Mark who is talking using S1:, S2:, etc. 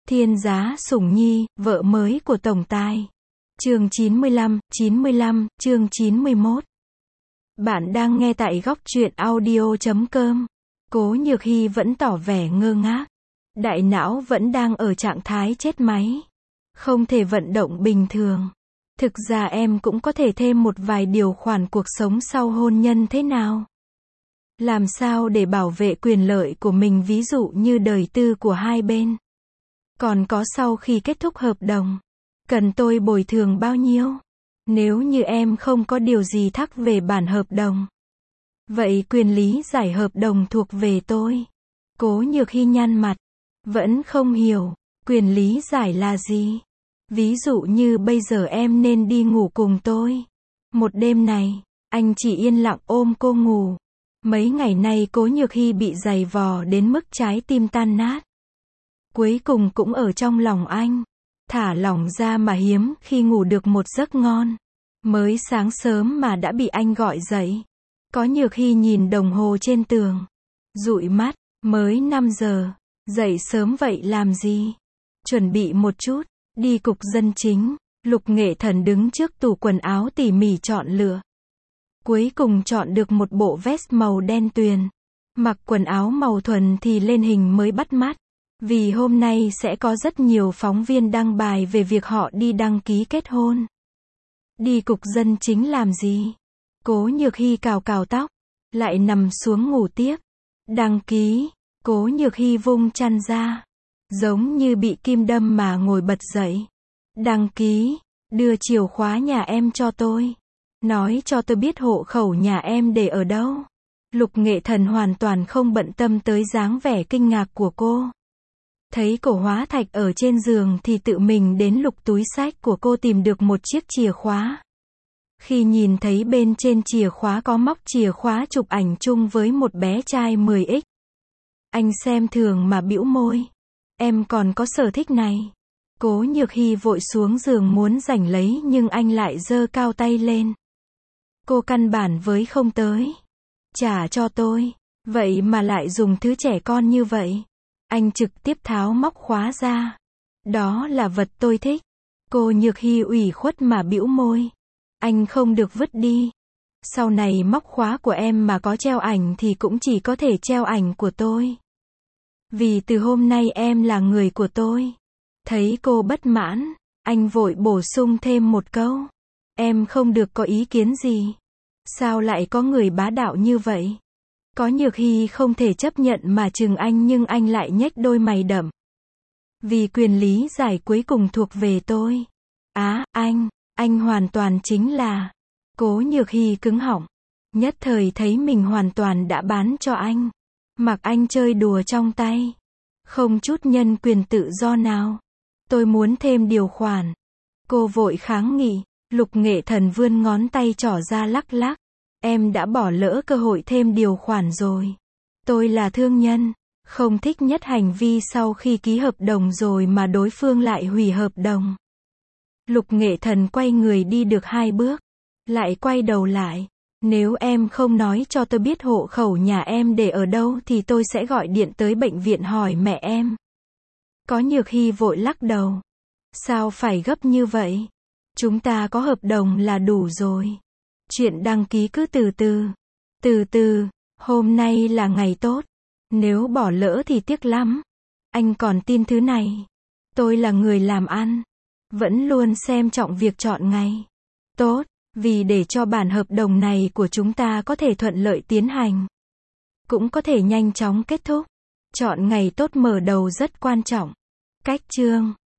S1: Thiên Giá Sủng Nhi, vợ mới của Tổng Tài. Chương 95, chương 91. Bạn đang nghe tại góc truyện audio.com. Cố Nhược Hy vẫn tỏ vẻ ngơ ngác. Đại não vẫn đang ở trạng thái chết máy. Không thể vận động bình thường. Thực ra em cũng có thể thêm một vài điều khoản cuộc sống sau hôn nhân thế nào? Làm sao để bảo vệ quyền lợi của mình, ví dụ như đời tư của hai bên? Còn có sau khi kết thúc hợp đồng, cần tôi bồi thường bao nhiêu? Nếu như em không có điều gì thắc về bản hợp đồng, vậy quyền lý giải hợp đồng thuộc về tôi. Cố Nhược Hy nhăn mặt, vẫn không hiểu, quyền lý giải là gì? Ví dụ như bây giờ em nên đi ngủ cùng tôi. Một đêm này, anh chỉ yên lặng ôm cô ngủ. Mấy ngày nay Cố Nhược Hy bị giày vò đến mức trái tim tan nát. Cuối cùng cũng ở trong lòng anh. Thả lỏng ra mà hiếm khi ngủ được một giấc ngon. Mới sáng sớm mà đã bị anh gọi dậy. Cố Nhược Hy nhìn đồng hồ trên tường. Dụi mắt, mới 5 giờ. Dậy sớm vậy làm gì? Chuẩn bị một chút, đi cục dân chính. Lục Nghệ Thần đứng trước tủ quần áo tỉ mỉ chọn lựa. Cuối cùng chọn được một bộ vest màu đen tuyền. Mặc quần áo màu thuần thì lên hình mới bắt mắt. Vì hôm nay sẽ có rất nhiều phóng viên đăng bài về việc họ đi đăng ký kết hôn. Đi cục dân chính làm gì? Cố Nhược Hy cào cào tóc, lại nằm xuống ngủ tiếp. Đăng ký, Cố Nhược Hy vung chăn ra, giống như bị kim đâm mà ngồi bật dậy. Đăng ký, đưa chìa khóa nhà em cho tôi. Nói cho tôi biết hộ khẩu nhà em để ở đâu. Lục Nghệ Thần hoàn toàn không bận tâm tới dáng vẻ kinh ngạc của cô. Thấy Cổ Hóa Thạch ở trên giường thì tự mình đến lục túi xách của cô tìm được một chiếc chìa khóa. Khi nhìn thấy bên trên chìa khóa có móc chìa khóa chụp ảnh chung với một bé trai 10x. Anh xem thường mà bĩu môi. Em còn có sở thích này. Cố Nhược Hy vội xuống giường muốn giành lấy nhưng anh lại giơ cao tay lên. Cô căn bản với không tới. Trả cho tôi. Vậy mà lại dùng thứ trẻ con như vậy. Anh trực tiếp tháo móc khóa ra. Đó là vật tôi thích. Cô Nhược Hy ủy khuất mà bĩu môi. Anh không được vứt đi. Sau này móc khóa của em mà có treo ảnh thì cũng chỉ có thể treo ảnh của tôi. Vì từ hôm nay em là người của tôi. Thấy cô bất mãn, anh vội bổ sung thêm một câu. Em không được có ý kiến gì. Sao lại có người bá đạo như vậy? Cố Nhược Hy không thể chấp nhận mà chừng anh nhưng anh lại nhếch đôi mày đậm. Vì quyền lý giải cuối cùng thuộc về tôi. Anh hoàn toàn chính là. Cố Nhược Hy cứng họng. Nhất thời thấy mình hoàn toàn đã bán cho anh. Mặc anh chơi đùa trong tay. Không chút nhân quyền tự do nào. Tôi muốn thêm điều khoản. Cô vội kháng nghị. Lục Nghệ Thần vươn ngón tay trỏ ra lắc lắc. Em đã bỏ lỡ cơ hội thêm điều khoản rồi. Tôi là thương nhân. Không thích nhất hành vi sau khi ký hợp đồng rồi mà đối phương lại hủy hợp đồng. Lục Nghệ Thần quay người đi được 2 bước. Lại quay đầu lại. Nếu em không nói cho tôi biết hộ khẩu nhà em để ở đâu thì tôi sẽ gọi điện tới bệnh viện hỏi mẹ em. Cố Nhược Hy vội lắc đầu. Sao phải gấp như vậy? Chúng ta có hợp đồng là đủ rồi. Chuyện đăng ký cứ từ từ. Từ từ, hôm nay là ngày tốt. Nếu bỏ lỡ thì tiếc lắm. Anh còn tin thứ này. Tôi là người làm ăn. Vẫn luôn xem trọng việc chọn ngày tốt. Vì để cho bản hợp đồng này của chúng ta có thể thuận lợi tiến hành. Cũng có thể nhanh chóng kết thúc. Chọn ngày tốt mở đầu rất quan trọng. Cách chương